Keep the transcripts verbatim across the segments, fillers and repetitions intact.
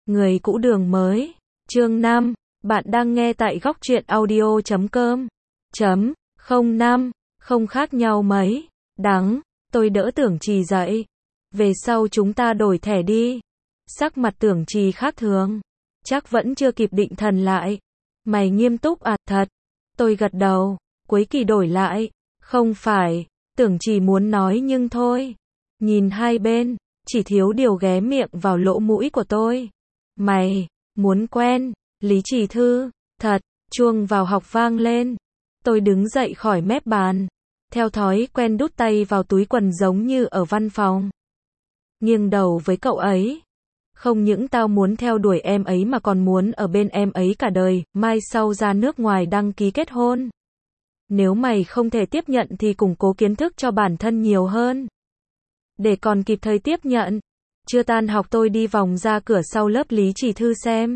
Người cũ đường mới. Chương năm. Bạn đang nghe tại góc truyện audio chấm com. Chấm. Không năm. Không khác nhau mấy. Đắng. Tôi đỡ Tưởng Trì dậy. Về sau chúng ta đổi thẻ đi. Sắc mặt Tưởng Trì khác thường. Chắc vẫn chưa kịp định thần lại. Mày nghiêm túc à? Thật. Tôi gật đầu. Cuối kỳ đổi lại. Không phải. Tưởng Trì muốn nói nhưng thôi. Nhìn hai bên. Chỉ thiếu điều ghé miệng vào lỗ mũi của tôi. Mày. Muốn quen. Lý Trì Thư. Thật. Chuông vào học vang lên. Tôi đứng dậy khỏi mép bàn. Theo thói quen đút tay vào túi quần giống như ở văn phòng. Nghiêng đầu với cậu ấy. Không những tao muốn theo đuổi em ấy mà còn muốn ở bên em ấy cả đời, mai sau ra nước ngoài đăng ký kết hôn. Nếu mày không thể tiếp nhận thì củng cố kiến thức cho bản thân nhiều hơn. Để còn kịp thời tiếp nhận. Chưa tan học tôi đi vòng ra cửa sau lớp Lý Trì Thư xem.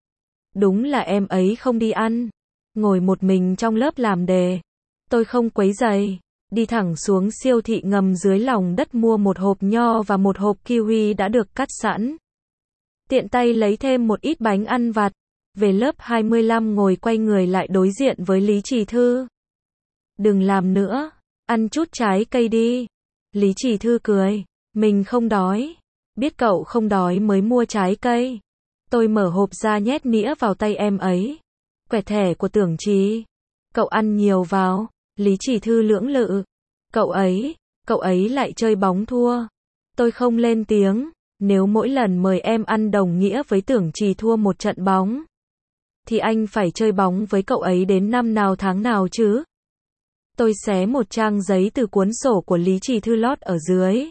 Đúng là em ấy không đi ăn. Ngồi một mình trong lớp làm đề. Tôi không quấy rầy. Đi thẳng xuống siêu thị ngầm dưới lòng đất mua một hộp nho và một hộp kiwi đã được cắt sẵn. Tiện tay lấy thêm một ít bánh ăn vặt. Về lớp hai mươi lăm ngồi quay người lại đối diện với Lý Trì Thư. Đừng làm nữa. Ăn chút trái cây đi. Lý Trì Thư cười. Mình không đói. Biết cậu không đói mới mua trái cây. Tôi mở hộp ra nhét nĩa vào tay em ấy. Quẹt thẻ của Tưởng Trì. Cậu ăn nhiều vào. Lý Trì Thư lưỡng lự. Cậu ấy, cậu ấy lại chơi bóng thua. Tôi không lên tiếng. Nếu mỗi lần mời em ăn đồng nghĩa với Tưởng Trì thua một trận bóng, thì anh phải chơi bóng với cậu ấy đến năm nào tháng nào chứ? Tôi xé một trang giấy từ cuốn sổ của Lý Trì Thư lót ở dưới.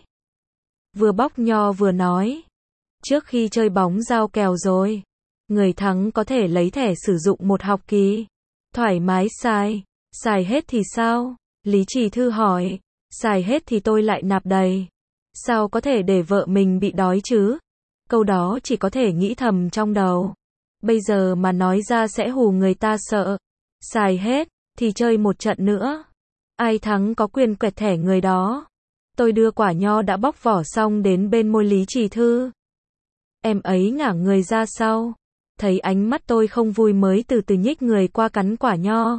Vừa bóc nho vừa nói. Trước khi chơi bóng giao kèo rồi. Người thắng có thể lấy thẻ sử dụng một học kỳ. Thoải mái xài. Xài hết thì sao? Lý Trì Thư hỏi. Xài hết thì tôi lại nạp đầy. Sao có thể để vợ mình bị đói chứ? Câu đó chỉ có thể nghĩ thầm trong đầu. Bây giờ mà nói ra sẽ hù người ta sợ. Xài hết, thì chơi một trận nữa. Ai thắng có quyền quẹt thẻ người đó. Tôi đưa quả nho đã bóc vỏ xong đến bên môi Lý Trì Thư. Em ấy ngả người ra sau. Thấy ánh mắt tôi không vui mới từ từ nhích người qua cắn quả nho.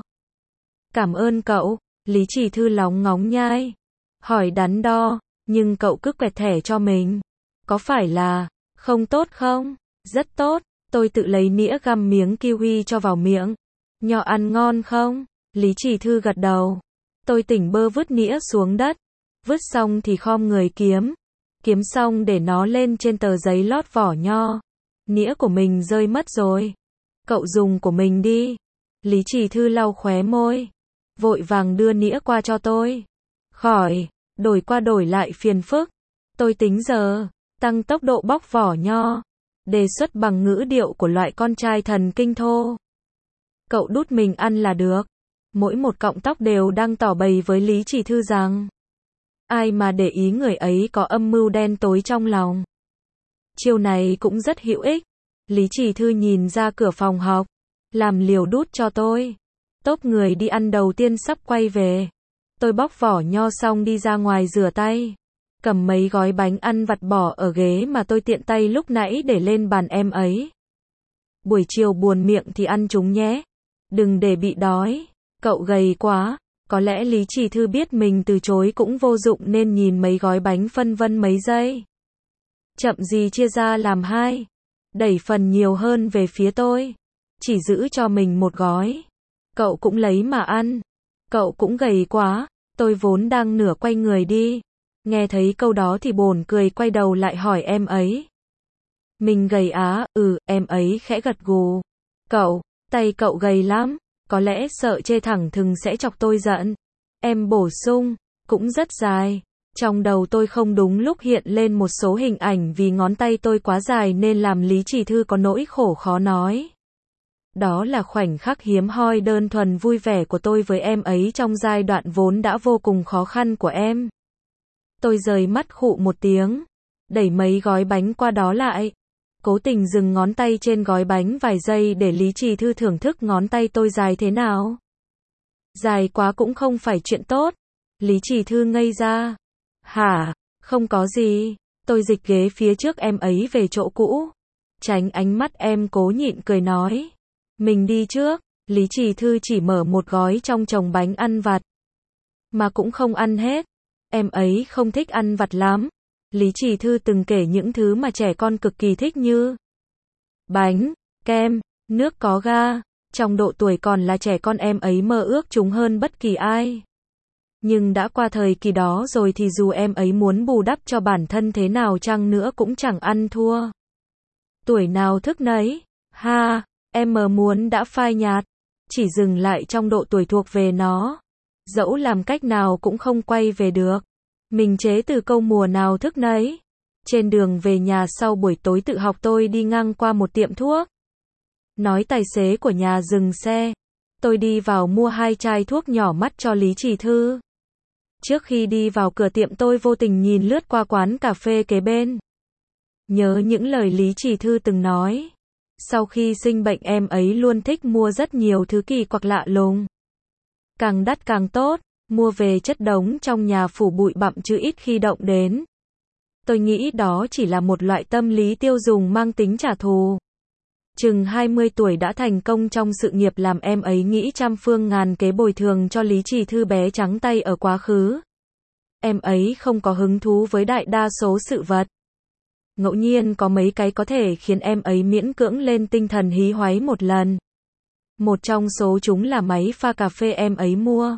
Cảm ơn cậu. Lý Trì Thư lóng ngóng nhai. Hỏi đắn đo. Nhưng cậu cứ quẹt thẻ cho mình. Có phải là không tốt không? Rất tốt. Tôi tự lấy nĩa găm miếng kiwi cho vào miệng. Nho ăn ngon không? Lý Trì Thư gật đầu. Tôi tỉnh bơ vứt nĩa xuống đất. Vứt xong thì khom người kiếm. Kiếm xong để nó lên trên tờ giấy lót vỏ nho. Nĩa của mình rơi mất rồi. Cậu dùng của mình đi. Lý Trì Thư lau khóe môi. Vội vàng đưa nĩa qua cho tôi. Khỏi. Đổi qua đổi lại phiền phức. Tôi tính giờ. Tăng tốc độ bóc vỏ nho. Đề xuất bằng ngữ điệu của loại con trai thần kinh thô. Cậu đút mình ăn là được. Mỗi một cọng tóc đều đang tỏ bày với Lý Trì Thư rằng. Ai mà để ý người ấy có âm mưu đen tối trong lòng. Chiêu này cũng rất hữu ích. Lý Trì Thư nhìn ra cửa phòng học. Làm liều đút cho tôi. Tốp người đi ăn đầu tiên sắp quay về. Tôi bóc vỏ nho xong đi ra ngoài rửa tay. Cầm mấy gói bánh ăn vặt bỏ ở ghế mà tôi tiện tay lúc nãy để lên bàn em ấy. Buổi chiều buồn miệng thì ăn chúng nhé. Đừng để bị đói. Cậu gầy quá. Có lẽ Lý Trì Thư biết mình từ chối cũng vô dụng nên nhìn mấy gói bánh phân vân mấy giây. Chậm gì chia ra làm hai. Đẩy phần nhiều hơn về phía tôi. Chỉ giữ cho mình một gói. Cậu cũng lấy mà ăn. Cậu cũng gầy quá. Tôi vốn đang nửa quay người đi. Nghe thấy câu đó thì bồn cười quay đầu lại hỏi em ấy. Mình gầy á? Ừ, em ấy khẽ gật gù. Cậu, tay cậu gầy lắm. Có lẽ sợ chê thẳng thừng sẽ chọc tôi giận. Em bổ sung, cũng rất dài. Trong đầu tôi không đúng lúc hiện lên một số hình ảnh vì ngón tay tôi quá dài nên làm Lý Trì Thư có nỗi khổ khó nói. Đó là khoảnh khắc hiếm hoi đơn thuần vui vẻ của tôi với em ấy trong giai đoạn vốn đã vô cùng khó khăn của em. Tôi rời mắt khụ một tiếng, đẩy mấy gói bánh qua đó lại. Cố tình dừng ngón tay trên gói bánh vài giây để Lý Trì Thư thưởng thức ngón tay tôi dài thế nào. Dài quá cũng không phải chuyện tốt. Lý Trì Thư ngây ra. Hả? Không có gì. Tôi dịch ghế phía trước em ấy về chỗ cũ. Tránh ánh mắt em cố nhịn cười nói. Mình đi trước. Lý Trì Thư chỉ mở một gói trong chồng bánh ăn vặt. Mà cũng không ăn hết. Em ấy không thích ăn vặt lắm. Lý Trì Thư từng kể những thứ mà trẻ con cực kỳ thích như bánh, kem, nước có ga. Trong độ tuổi còn là trẻ con em ấy mơ ước chúng hơn bất kỳ ai. Nhưng đã qua thời kỳ đó rồi thì dù em ấy muốn bù đắp cho bản thân thế nào chăng nữa cũng chẳng ăn thua. Tuổi nào thức nấy. Ha, em mờ muốn đã phai nhạt. Chỉ dừng lại trong độ tuổi thuộc về nó. Dẫu làm cách nào cũng không quay về được. Mình chế từ câu mùa nào thức nấy. Trên đường về nhà sau buổi tối tự học tôi đi ngang qua một tiệm thuốc. Nói tài xế của nhà dừng xe. Tôi đi vào mua hai chai thuốc nhỏ mắt cho Lý Trì Thư. Trước khi đi vào cửa tiệm tôi vô tình nhìn lướt qua quán cà phê kế bên. Nhớ những lời Lý Trì Thư từng nói. Sau khi sinh bệnh em ấy luôn thích mua rất nhiều thứ kỳ quặc lạ lùng. Càng đắt càng tốt, mua về chất đống trong nhà phủ bụi bặm chứ ít khi động đến. Tôi nghĩ đó chỉ là một loại tâm lý tiêu dùng mang tính trả thù. Chừng hai mươi tuổi đã thành công trong sự nghiệp làm em ấy nghĩ trăm phương ngàn kế bồi thường cho Lý Trì Thư bé trắng tay ở quá khứ. Em ấy không có hứng thú với đại đa số sự vật. Ngẫu nhiên có mấy cái có thể khiến em ấy miễn cưỡng lên tinh thần hí hoáy một lần. Một trong số chúng là máy pha cà phê em ấy mua.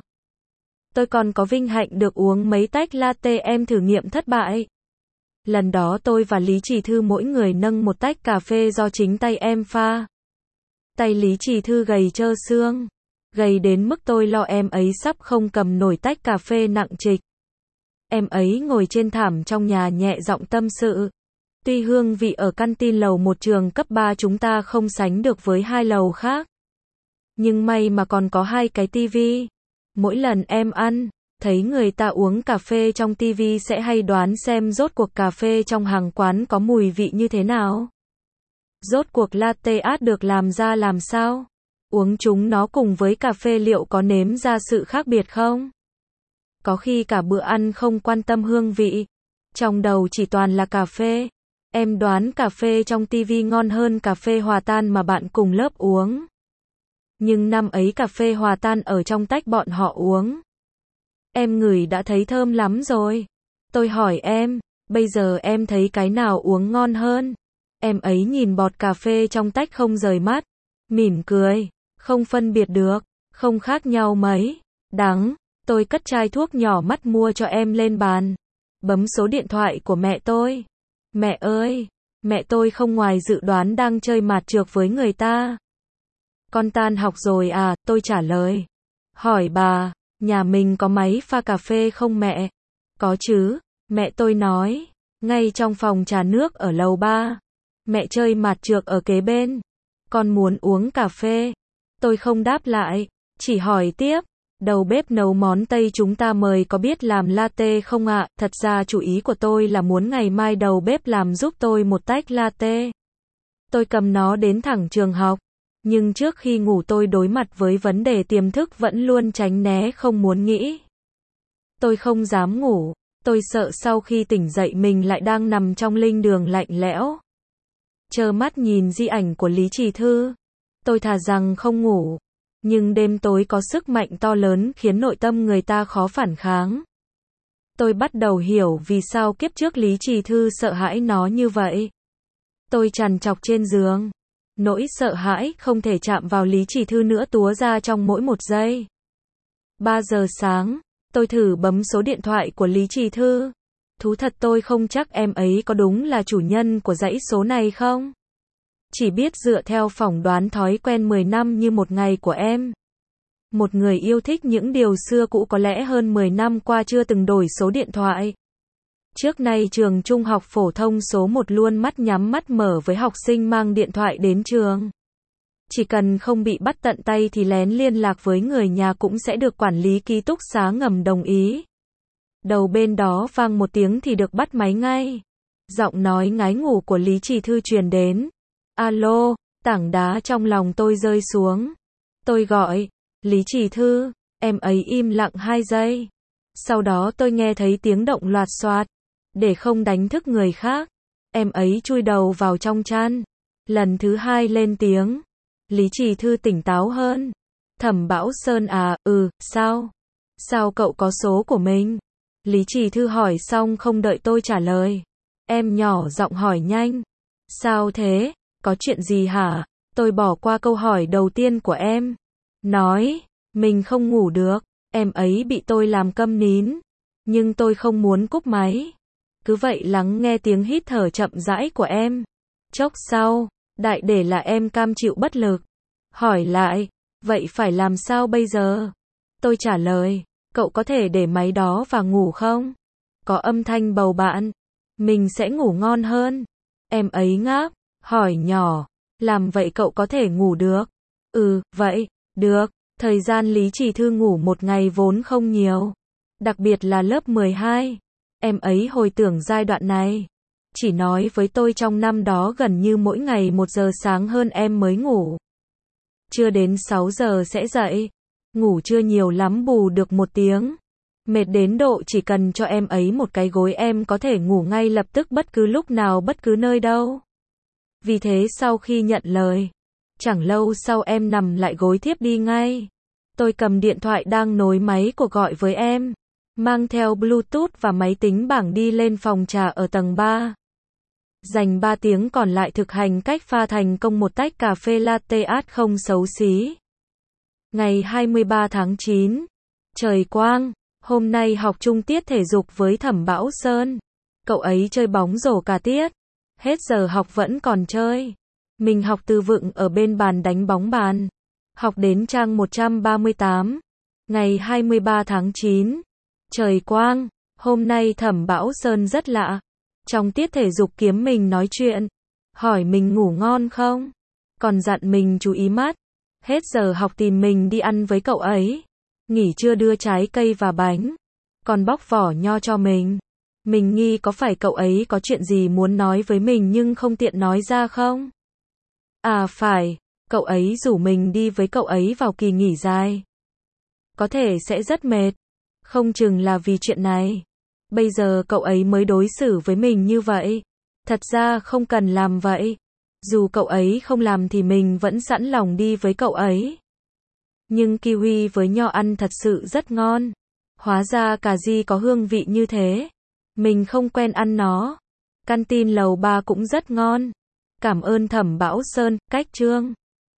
Tôi còn có vinh hạnh được uống mấy tách latte em thử nghiệm thất bại. Lần đó tôi và Lý Trì Thư mỗi người nâng một tách cà phê do chính tay em pha. Tay Lý Trì Thư gầy trơ xương. Gầy đến mức tôi lo em ấy sắp không cầm nổi tách cà phê nặng trịch. Em ấy ngồi trên thảm trong nhà nhẹ giọng tâm sự. Tuy hương vị ở canteen lầu một trường cấp ba chúng ta không sánh được với hai lầu khác. Nhưng may mà còn có hai cái tivi. Mỗi lần em ăn, thấy người ta uống cà phê trong tivi sẽ hay đoán xem rốt cuộc cà phê trong hàng quán có mùi vị như thế nào. Rốt cuộc latte art được làm ra làm sao? Uống chúng nó cùng với cà phê liệu có nếm ra sự khác biệt không? Có khi cả bữa ăn không quan tâm hương vị. Trong đầu chỉ toàn là cà phê. Em đoán cà phê trong tivi ngon hơn cà phê hòa tan mà bạn cùng lớp uống. Nhưng năm ấy cà phê hòa tan ở trong tách bọn họ uống. Em ngửi đã thấy thơm lắm rồi. Tôi hỏi em, bây giờ em thấy cái nào uống ngon hơn? Em ấy nhìn bọt cà phê trong tách không rời mắt. Mỉm cười, không phân biệt được, không khác nhau mấy. Đắng, tôi cất chai thuốc nhỏ mắt mua cho em lên bàn. Bấm số điện thoại của mẹ tôi. Mẹ ơi, mẹ tôi không ngoài dự đoán đang chơi mạt trược với người ta. Con tan học rồi à, tôi trả lời. Hỏi bà, nhà mình có máy pha cà phê không mẹ? Có chứ, mẹ tôi nói. Ngay trong phòng trà nước ở lầu ba. Mẹ chơi mạt trược ở kế bên. Con muốn uống cà phê. Tôi không đáp lại, chỉ hỏi tiếp. Đầu bếp nấu món Tây chúng ta mời có biết làm latte không ạ? À? Thật ra chủ ý của tôi là muốn ngày mai đầu bếp làm giúp tôi một tách latte. Tôi cầm nó đến thẳng trường học. Nhưng trước khi ngủ tôi đối mặt với vấn đề tiềm thức vẫn luôn tránh né không muốn nghĩ. Tôi không dám ngủ. Tôi sợ sau khi tỉnh dậy mình lại đang nằm trong linh đường lạnh lẽo. Trơ mắt nhìn di ảnh của Lý Trì Thư. Tôi thà rằng không ngủ. Nhưng đêm tối có sức mạnh to lớn khiến nội tâm người ta khó phản kháng. Tôi bắt đầu hiểu vì sao kiếp trước Lý Trì Thư sợ hãi nó như vậy. Tôi trằn trọc trên giường. Nỗi sợ hãi không thể chạm vào Lý Trì Thư nữa túa ra trong mỗi một giây. ba giờ sáng, tôi thử bấm số điện thoại của Lý Trì Thư. Thú thật tôi không chắc em ấy có đúng là chủ nhân của dãy số này không? Chỉ biết dựa theo phỏng đoán thói quen mười năm như một ngày của em. Một người yêu thích những điều xưa cũ có lẽ hơn mười năm qua chưa từng đổi số điện thoại. Trước nay trường trung học phổ thông số một luôn mắt nhắm mắt mở với học sinh mang điện thoại đến trường. Chỉ cần không bị bắt tận tay thì lén liên lạc với người nhà cũng sẽ được quản lý ký túc xá ngầm đồng ý. Đầu bên đó vang một tiếng thì được bắt máy ngay. Giọng nói ngái ngủ của Lý Trì Thư truyền đến. Alo, tảng đá trong lòng tôi rơi xuống. Tôi gọi, Lý Trì Thư, em ấy im lặng hai giây. Sau đó tôi nghe thấy tiếng động loạt xoạt. Để không đánh thức người khác, em ấy chui đầu vào trong chăn. Lần thứ hai lên tiếng. Lý Trì Thư tỉnh táo hơn. Thẩm Bão Sơn à, ừ, sao? Sao cậu có số của mình? Lý Trì Thư hỏi xong không đợi tôi trả lời. Em nhỏ giọng hỏi nhanh. Sao thế? Có chuyện gì hả? Tôi bỏ qua câu hỏi đầu tiên của em. Nói, mình không ngủ được. Em ấy bị tôi làm câm nín. Nhưng tôi không muốn cúp máy. Cứ vậy lắng nghe tiếng hít thở chậm rãi của em. Chốc sau, đại để là em cam chịu bất lực. Hỏi lại, vậy phải làm sao bây giờ? Tôi trả lời, cậu có thể để máy đó và ngủ không? Có âm thanh bầu bạn. Mình sẽ ngủ ngon hơn. Em ấy ngáp, hỏi nhỏ, làm vậy cậu có thể ngủ được? Ừ, vậy, được. Thời gian Lý Trì Thư ngủ một ngày vốn không nhiều. Đặc biệt là lớp mười hai. Em ấy hồi tưởng giai đoạn này. Chỉ nói với tôi trong năm đó gần như mỗi ngày một giờ sáng hơn em mới ngủ. Chưa đến sáu giờ sẽ dậy. Ngủ chưa nhiều lắm bù được một tiếng. Mệt đến độ chỉ cần cho em ấy một cái gối em có thể ngủ ngay lập tức bất cứ lúc nào bất cứ nơi đâu. Vì thế sau khi nhận lời, chẳng lâu sau em nằm lại gối thiếp đi ngay. Tôi cầm điện thoại đang nối máy cuộc gọi với em. Mang theo Bluetooth và máy tính bảng đi lên phòng trà ở tầng ba. Dành ba tiếng còn lại thực hành cách pha thành công một tách cà phê latte art không xấu xí. Ngày hai mươi ba tháng chín. Trời quang. Hôm nay học chung tiết thể dục với Thẩm Bão Sơn. Cậu ấy chơi bóng rổ cả tiết. Hết giờ học vẫn còn chơi. Mình học từ vựng ở bên bàn đánh bóng bàn. Học đến trang một trăm ba mươi tám. Ngày hai mươi ba tháng chín. Trời quang. Hôm nay Thẩm Bão Sơn rất lạ. Trong tiết thể dục kiếm mình nói chuyện. Hỏi mình ngủ ngon không? Còn dặn mình chú ý mắt. Hết giờ học tìm mình đi ăn với cậu ấy. Nghỉ trưa đưa trái cây và bánh. Còn bóc vỏ nho cho mình. Mình nghi có phải cậu ấy có chuyện gì muốn nói với mình nhưng không tiện nói ra không? À phải, cậu ấy rủ mình đi với cậu ấy vào kỳ nghỉ dài. Có thể sẽ rất mệt. Không chừng là vì chuyện này. Bây giờ cậu ấy mới đối xử với mình như vậy. Thật ra không cần làm vậy. Dù cậu ấy không làm thì mình vẫn sẵn lòng đi với cậu ấy. Nhưng kiwi với nho ăn thật sự rất ngon. Hóa ra cà ri có hương vị như thế. Mình không quen ăn nó. Canteen lầu ba cũng rất ngon. Cảm ơn Thẩm Bão Sơn, cách chương.